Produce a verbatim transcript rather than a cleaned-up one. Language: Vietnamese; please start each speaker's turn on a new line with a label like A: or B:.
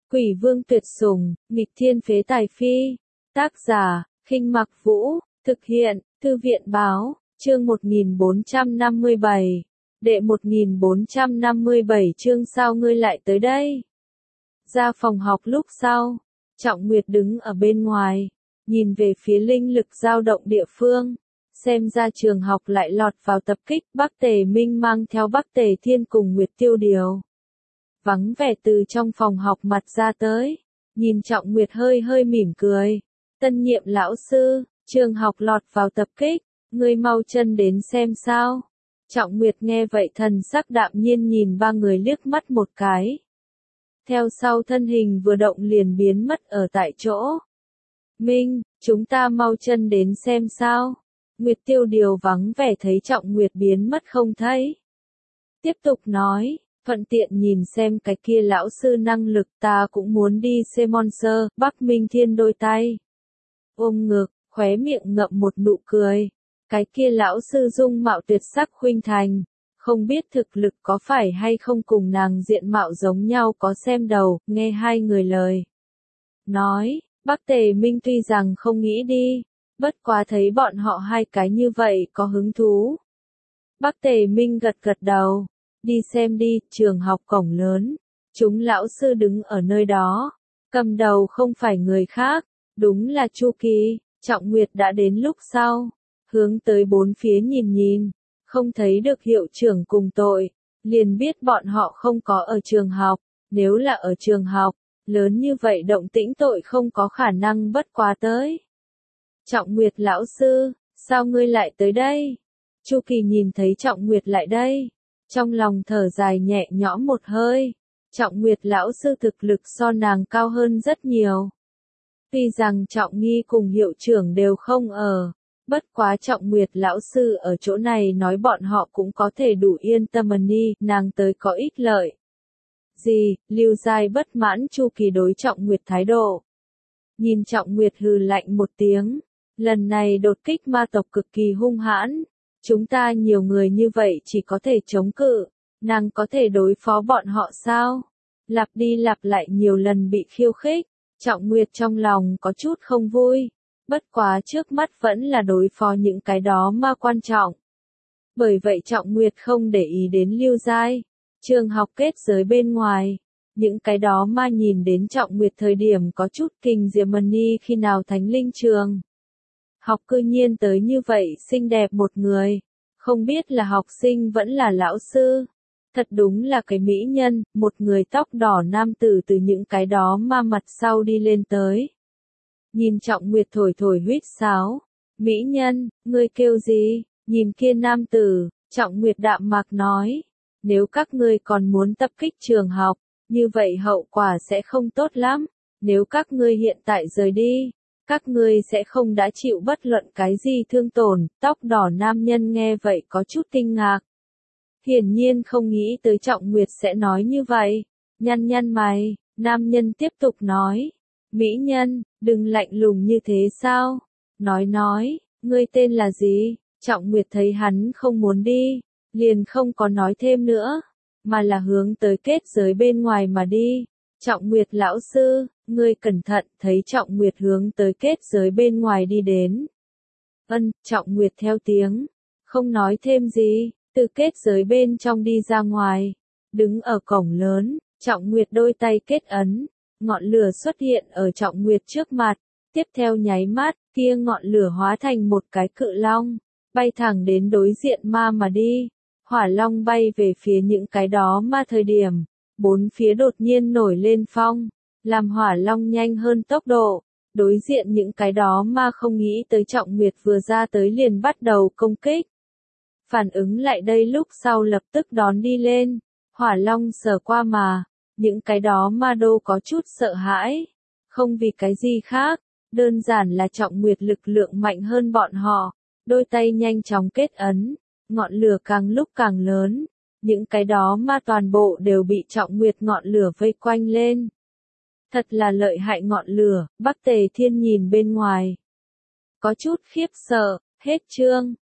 A: Quỷ vương tuyệt sủng, nghịch thiên phế tài phi. Tác giả, Khinh Mặc Vũ, thực hiện, Thư viện báo, chương một nghìn bốn trăm năm mươi bảy. Đệ một nghìn bốn trăm năm mươi bảy chương sao ngươi lại tới đây? Ra phòng học lúc sau, Trọng Nguyệt đứng ở bên ngoài, nhìn về phía linh lực dao động địa phương. Xem ra trường học lại lọt vào tập kích, Bắc Tề Minh mang theo Bắc Tề Thiên cùng Nguyệt Tiêu Điều. Vắng vẻ từ trong phòng học mặt ra tới, nhìn Trọng Nguyệt hơi hơi mỉm cười. Tân nhiệm lão sư, trường học lọt vào tập kích, ngươi mau chân đến xem sao. Trọng Nguyệt nghe vậy thần sắc đạm nhiên nhìn ba người liếc mắt một cái. Theo sau thân hình vừa động liền biến mất ở tại chỗ. Minh, chúng ta mau chân đến xem sao. Nguyệt Tiêu Điều vắng vẻ thấy Trọng Nguyệt biến mất không thấy. Tiếp tục nói, thuận tiện nhìn xem cái kia lão sư năng lực, ta cũng muốn đi xem Monster. Bắc Minh Thiên đôi tay ôm ngực, khóe miệng ngậm một nụ cười. Cái kia lão sư dung mạo tuyệt sắc khuynh thành, không biết thực lực có phải hay không cùng nàng diện mạo giống nhau, có xem đầu. Nghe hai người lời nói, Bắc Tề Minh tuy rằng không nghĩ đi, bất quá thấy bọn họ hai cái như vậy có hứng thú. Bắc Tề Minh gật gật đầu, đi xem đi. Trường học cổng lớn, chúng lão sư đứng ở nơi đó, cầm đầu không phải người khác, đúng là Chu Kỳ. Trọng Nguyệt đã đến lúc sau, hướng tới bốn phía nhìn nhìn, không thấy được hiệu trưởng cùng tội, liền biết bọn họ không có ở trường học. Nếu là ở trường học, lớn như vậy động tĩnh tội không có khả năng bất quá tới. Trọng Nguyệt lão sư, sao ngươi lại tới đây? Chu Kỳ nhìn thấy Trọng Nguyệt lại đây, trong lòng thở dài nhẹ nhõm một hơi. Trọng Nguyệt lão sư thực lực so nàng cao hơn rất nhiều. Tuy rằng Trọng Nghi cùng hiệu trưởng đều không ở, bất quá Trọng Nguyệt lão sư ở chỗ này nói bọn họ cũng có thể đủ yên tâm đi, nàng tới có ích lợi. Gì? Lưu Giai bất mãn Chu Kỳ đối Trọng Nguyệt thái độ. Nhìn Trọng Nguyệt hừ lạnh một tiếng, lần này đột kích ma tộc cực kỳ hung hãn, chúng ta nhiều người như vậy chỉ có thể chống cự, nàng có thể đối phó bọn họ sao? Lặp đi lặp lại nhiều lần bị khiêu khích, Trọng Nguyệt trong lòng có chút không vui, bất quá trước mắt vẫn là đối phó những cái đó ma quan trọng. Bởi vậy Trọng Nguyệt không để ý đến Lưu Giai. Trường học kết giới bên ngoài, những cái đó ma nhìn đến Trọng Nguyệt thời điểm có chút kinh diệm mani, khi nào thánh linh trường học cư nhiên tới như vậy xinh đẹp một người, không biết là học sinh vẫn là lão sư. Thật đúng là cái mỹ nhân. Một người tóc đỏ nam tử từ những cái đó ma mặt sau đi lên tới. Nhìn Trọng Nguyệt thổi thổi huýt sáo. Mỹ nhân, ngươi kêu gì? Nhìn kia nam tử, Trọng Nguyệt đạm mạc nói. Nếu các ngươi còn muốn tập kích trường học, như vậy hậu quả sẽ không tốt lắm. Nếu các ngươi hiện tại rời đi, các ngươi sẽ không đã chịu bất luận cái gì thương tổn. Tóc đỏ nam nhân nghe vậy có chút kinh ngạc. Hiển nhiên không nghĩ tới Trọng Nguyệt sẽ nói như vậy. Nhăn nhăn mày, nam nhân tiếp tục nói. Mỹ nhân, đừng lạnh lùng như thế sao? Nói nói, ngươi tên là gì? Trọng Nguyệt thấy hắn không muốn đi, liền không có nói thêm nữa, mà là hướng tới kết giới bên ngoài mà đi. Trọng Nguyệt lão sư, ngươi cẩn thận. Thấy Trọng Nguyệt hướng tới kết giới bên ngoài đi đến. Ân, Trọng Nguyệt theo tiếng, không nói thêm gì, từ kết giới bên trong đi ra ngoài. Đứng ở cổng lớn, Trọng Nguyệt đôi tay kết ấn, ngọn lửa xuất hiện ở Trọng Nguyệt trước mặt. Tiếp theo nháy mắt, kia ngọn lửa hóa thành một cái cự long, bay thẳng đến đối diện ma mà đi. Hỏa long bay về phía những cái đó ma thời điểm, bốn phía đột nhiên nổi lên phong, làm hỏa long nhanh hơn tốc độ. Đối diện những cái đó ma không nghĩ tới Trọng Nguyệt vừa ra tới liền bắt đầu công kích. Phản ứng lại đây lúc sau lập tức đón đi lên, hỏa long sờ qua mà, những cái đó ma đô có chút sợ hãi. Không vì cái gì khác, đơn giản là Trọng Nguyệt lực lượng mạnh hơn bọn họ, đôi tay nhanh chóng kết ấn. Ngọn lửa càng lúc càng lớn, những cái đó ma toàn bộ đều bị Trọng Nguyệt ngọn lửa vây quanh lên. Thật là lợi hại ngọn lửa. Bắc Tề Thiên nhìn bên ngoài, có chút khiếp sợ. Hết chương.